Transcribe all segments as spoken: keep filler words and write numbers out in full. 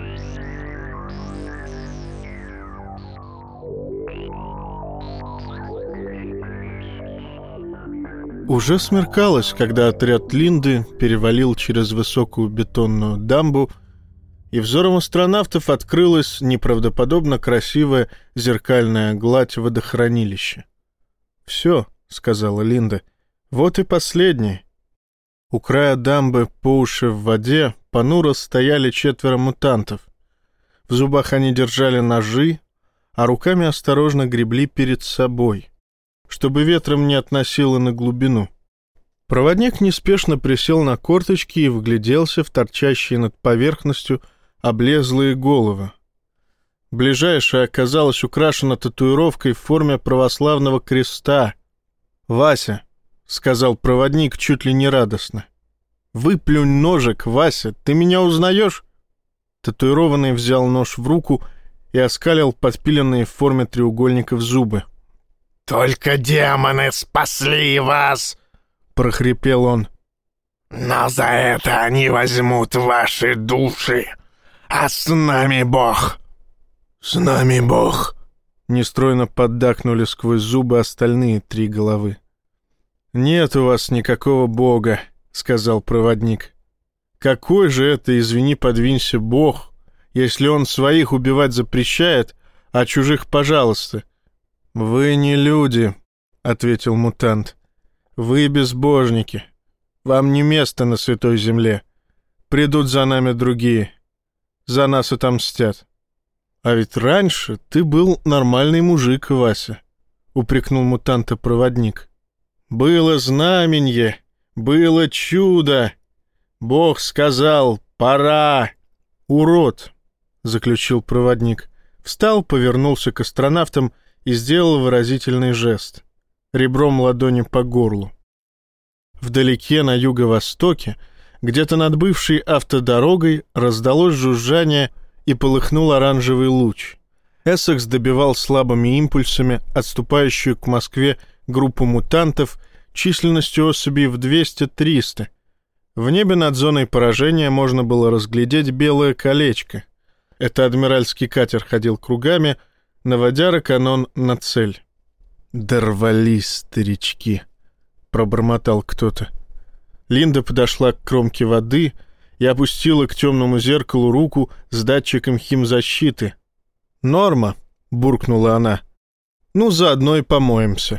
Уже смеркалось, когда отряд Линды перевалил через высокую бетонную дамбу, и взором астронавтов открылась неправдоподобно красивая зеркальная гладь водохранилища. «Все», — сказала Линда, — «вот и последний». У края дамбы по уши в воде понуро стояли четверо мутантов. В зубах они держали ножи, а руками осторожно гребли перед собой, чтобы ветром не относило на глубину. Проводник неспешно присел на корточки и вгляделся в торчащие над поверхностью облезлые головы. Ближайшая оказалась украшена татуировкой в форме православного креста. «Вася», — сказал проводник чуть ли не радостно, — «выплюнь ножик, Вася, ты меня узнаешь?» Татуированный взял нож в руку и оскалил подпиленные в форме треугольников зубы. «Только демоны спасли вас!» — прохрипел он. «Но за это они возьмут ваши души, а с нами Бог!» «С нами Бог!» — нестройно поддакнули сквозь зубы остальные три головы. «Нет у вас никакого Бога», — сказал проводник. «Какой же это, извини, подвинься, Бог, если он своих убивать запрещает, а чужих пожалуйста?» «Вы не люди», — ответил мутант. «Вы безбожники. Вам не место на святой земле. Придут за нами другие. За нас отомстят». «А ведь раньше ты был нормальный мужик, Вася», — упрекнул мутанта проводник. «Было знаменье, было чудо. Бог сказал, пора». «Урод», — заключил проводник. Встал, повернулся к астронавтам и сделал выразительный жест ребром ладони по горлу. Вдалеке, на юго-востоке, где-то над бывшей автодорогой, раздалось жужжание и полыхнул оранжевый луч. Эссекс добивал слабыми импульсами отступающую к Москве группу мутантов численностью особей в двести-триста. В небе над зоной поражения можно было разглядеть белое колечко. Это адмиральский катер ходил кругами, наводя раканон на цель. «Дорвались, старички», — пробормотал кто-то. Линда подошла к кромке воды и опустила к темному зеркалу руку с датчиком химзащиты. «Норма», — буркнула она. «Ну, заодно и помоемся».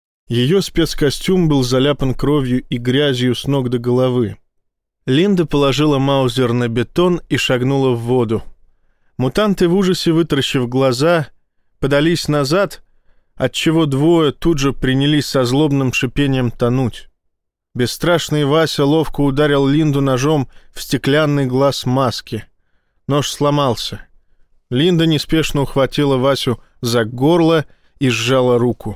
Ее спецкостюм был заляпан кровью и грязью с ног до головы. Линда положила маузер на бетон и шагнула в воду. Мутанты, в ужасе вытаращив глаза, подались назад, отчего двое тут же принялись со злобным шипением тонуть. Бесстрашный Вася ловко ударил Линду ножом в стеклянный глаз маски. Нож сломался. Линда неспешно ухватила Васю за горло и сжала руку.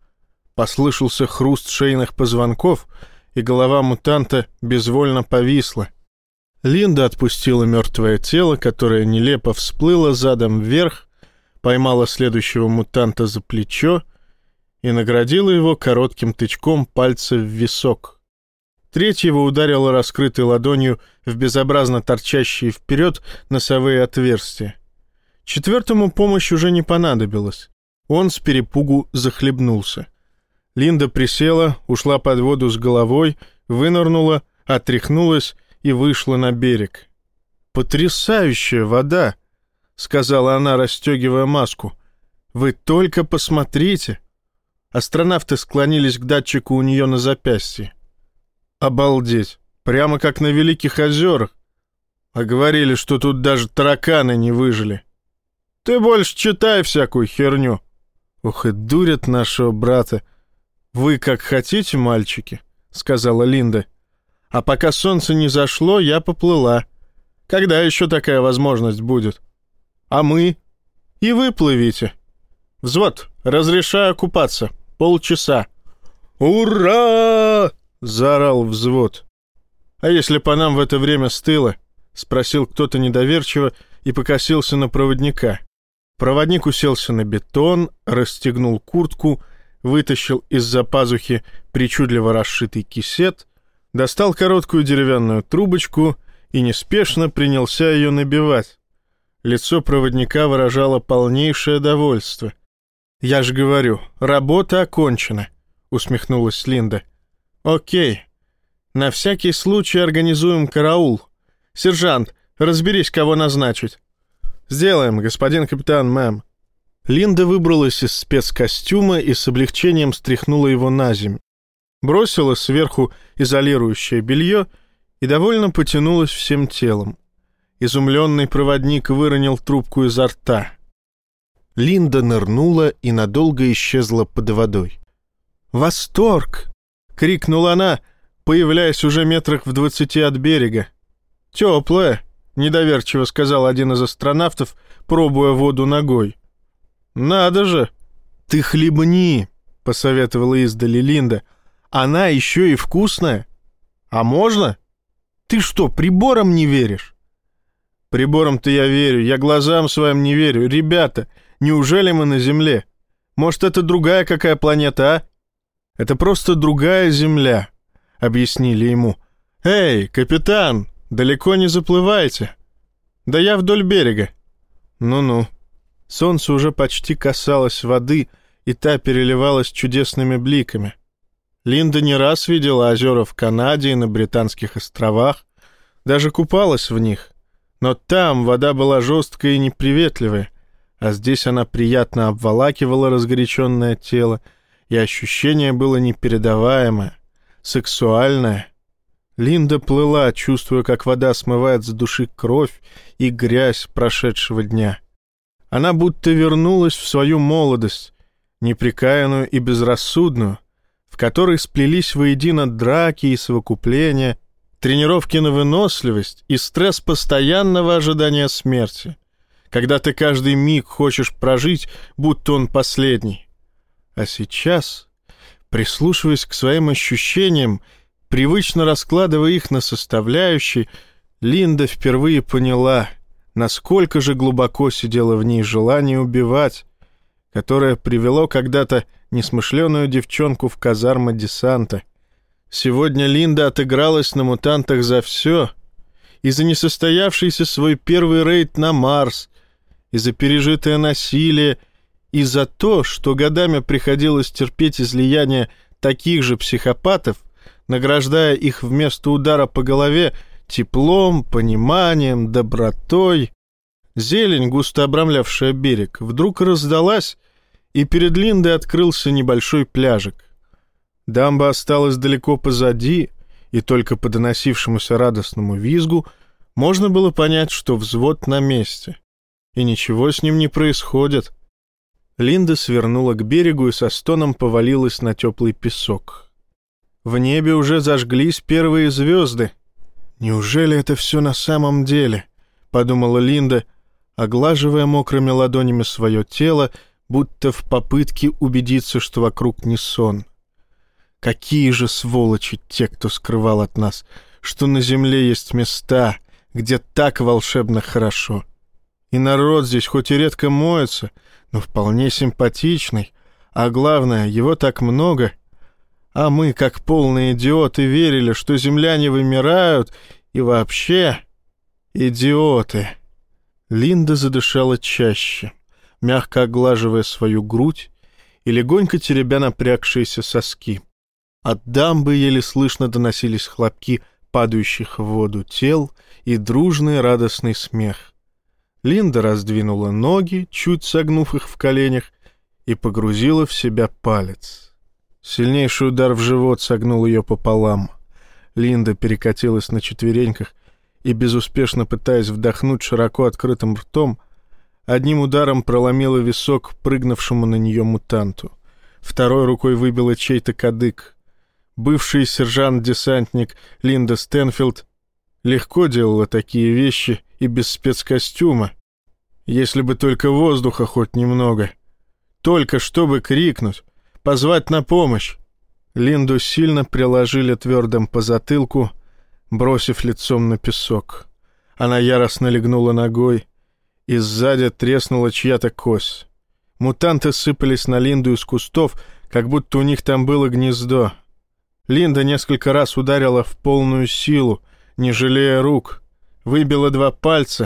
Послышался хруст шейных позвонков, и голова мутанта безвольно повисла. Линда отпустила мертвое тело, которое нелепо всплыло задом вверх, поймала следующего мутанта за плечо и наградила его коротким тычком пальца в висок. Третьего ударила раскрытой ладонью в безобразно торчащие вперед носовые отверстия. Четвертому помощь уже не понадобилась. Он с перепугу захлебнулся. Линда присела, ушла под воду с головой, вынырнула, отряхнулась и вышла на берег. «Потрясающая вода!» — сказала она, расстегивая маску. «Вы только посмотрите!» Астронавты склонились к датчику у нее на запястье. «Обалдеть! Прямо как на Великих озерах! А говорили, что тут даже тараканы не выжили!» «Ты больше читай всякую херню!» «Ох и дурят нашего брата!» «Вы как хотите, мальчики», — сказала Линда. «А пока солнце не зашло, я поплыла. Когда еще такая возможность будет? А мы? И вы плывите. Взвод, разрешаю купаться. Полчаса». «Ура!» — заорал взвод. «А если по нам в это время стыло?» — спросил кто-то недоверчиво и покосился на проводника. Проводник уселся на бетон, расстегнул куртку, вытащил из-за пазухи причудливо расшитый кисет, достал короткую деревянную трубочку и неспешно принялся ее набивать. Лицо проводника выражало полнейшее довольство. «Я ж говорю, работа окончена», — усмехнулась Линда. «Окей. На всякий случай организуем караул. Сержант, разберись, кого назначить». «Сделаем, господин капитан, мэм». Линда выбралась из спецкостюма и с облегчением стряхнула его на землю. Бросила сверху изолирующее белье и довольно потянулась всем телом. Изумленный проводник выронил трубку изо рта. Линда нырнула и надолго исчезла под водой. «Восторг!» — крикнула она, появляясь уже метрах в двадцати от берега. «Теплая!» — недоверчиво сказал один из астронавтов, пробуя воду ногой. «Надо же!» «Ты хлебни!» — посоветовала издали Линда. «Она еще и вкусная. А можно? Ты что, приборам не веришь?» «Приборам-то я верю, я глазам своим не верю. Ребята, неужели мы на Земле? Может, это другая какая планета, а?» «Это просто другая Земля», — объяснили ему. «Эй, капитан, далеко не заплывайте». «Да я вдоль берега». «Ну-ну». Солнце уже почти касалось воды, и та переливалась чудесными бликами. Линда не раз видела озера в Канаде и на Британских островах, даже купалась в них. Но там вода была жесткая и неприветливая, а здесь она приятно обволакивала разгоряченное тело, и ощущение было непередаваемое, сексуальное. Линда плыла, чувствуя, как вода смывает с души кровь и грязь прошедшего дня. Она будто вернулась в свою молодость, непрекаянную и безрассудную, в которой сплелись воедино драки и совокупления, тренировки на выносливость и стресс постоянного ожидания смерти, когда ты каждый миг хочешь прожить, будто он последний. А сейчас, прислушиваясь к своим ощущениям, привычно раскладывая их на составляющие, Линда впервые поняла, насколько же глубоко сидело в ней желание убивать, которое привело когда-то несмышленую девчонку в казармы десанта. Сегодня Линда отыгралась на мутантах за все. И за несостоявшийся свой первый рейд на Марс, и за пережитое насилие, и за то, что годами приходилось терпеть излияния таких же психопатов, награждая их вместо удара по голове теплом, пониманием, добротой. Зелень, густо обрамлявшая берег, вдруг раздалась, и перед Линдой открылся небольшой пляжик. Дамба осталась далеко позади, и только по доносившемуся радостному визгу можно было понять, что взвод на месте, и ничего с ним не происходит. Линда свернула к берегу и со стоном повалилась на теплый песок. В небе уже зажглись первые звезды. «Неужели это все на самом деле?» — подумала Линда, оглаживая мокрыми ладонями свое тело, будто в попытке убедиться, что вокруг не сон. Какие же сволочи те, кто скрывал от нас, что на земле есть места, где так волшебно хорошо. И народ здесь хоть и редко моется, но вполне симпатичный, а главное, его так много. А мы, как полные идиоты, верили, что земляне вымирают, и вообще идиоты. Линда задышала чаще, мягко оглаживая свою грудь и легонько теребя напрягшиеся соски. От дамбы еле слышно доносились хлопки падающих в воду тел и дружный радостный смех. Линда раздвинула ноги, чуть согнув их в коленях, и погрузила в себя палец. Сильнейший удар в живот согнул ее пополам. Линда перекатилась на четвереньках и, безуспешно пытаясь вдохнуть широко открытым ртом, одним ударом проломила висок прыгнувшему на нее мутанту. Второй рукой выбила чей-то кадык. Бывший сержант-десантник Линда Стэнфилд легко делала такие вещи и без спецкостюма, если бы только воздуха хоть немного. Только чтобы крикнуть, позвать на помощь. Линду сильно приложили твердым по затылку, бросив лицом на песок. Она яростно легнула ногой, и сзади треснула чья-то кость. Мутанты сыпались на Линду из кустов, как будто у них там было гнездо. Линда несколько раз ударила в полную силу, не жалея рук, выбила два пальца,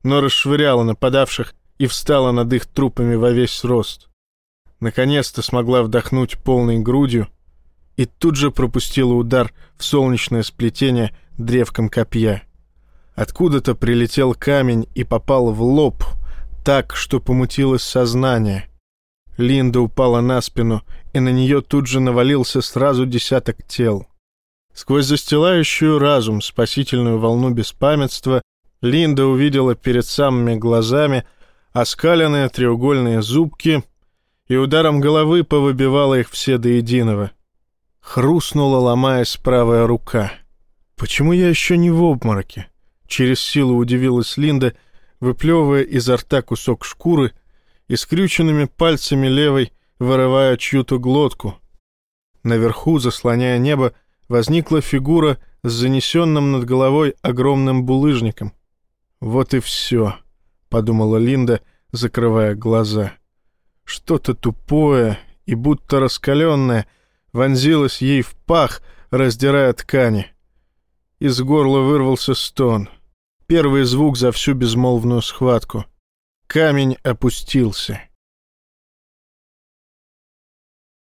но расшвыряла нападавших и встала над их трупами во весь рост. Наконец-то смогла вдохнуть полной грудью и тут же пропустила удар в солнечное сплетение древком копья. Откуда-то прилетел камень и попал в лоб, так, что помутилось сознание. Линда упала на спину, и на нее тут же навалился сразу десяток тел. Сквозь застилающую разум спасительную волну беспамятства Линда увидела перед самыми глазами оскаленные треугольные зубки и ударом головы повыбивала их все до единого. Хрустнула, ломаясь, правая рука. «Почему я еще не в обмороке?» Через силу удивилась Линда, выплевывая изо рта кусок шкуры и скрюченными пальцами левой вырывая чью-то глотку. Наверху, заслоняя небо, возникла фигура с занесенным над головой огромным булыжником. «Вот и все», — подумала Линда, закрывая глаза. Что-то тупое и будто раскаленное вонзилось ей в пах, раздирая ткани. Из горла вырвался стон. Первый звук за всю безмолвную схватку. Камень опустился.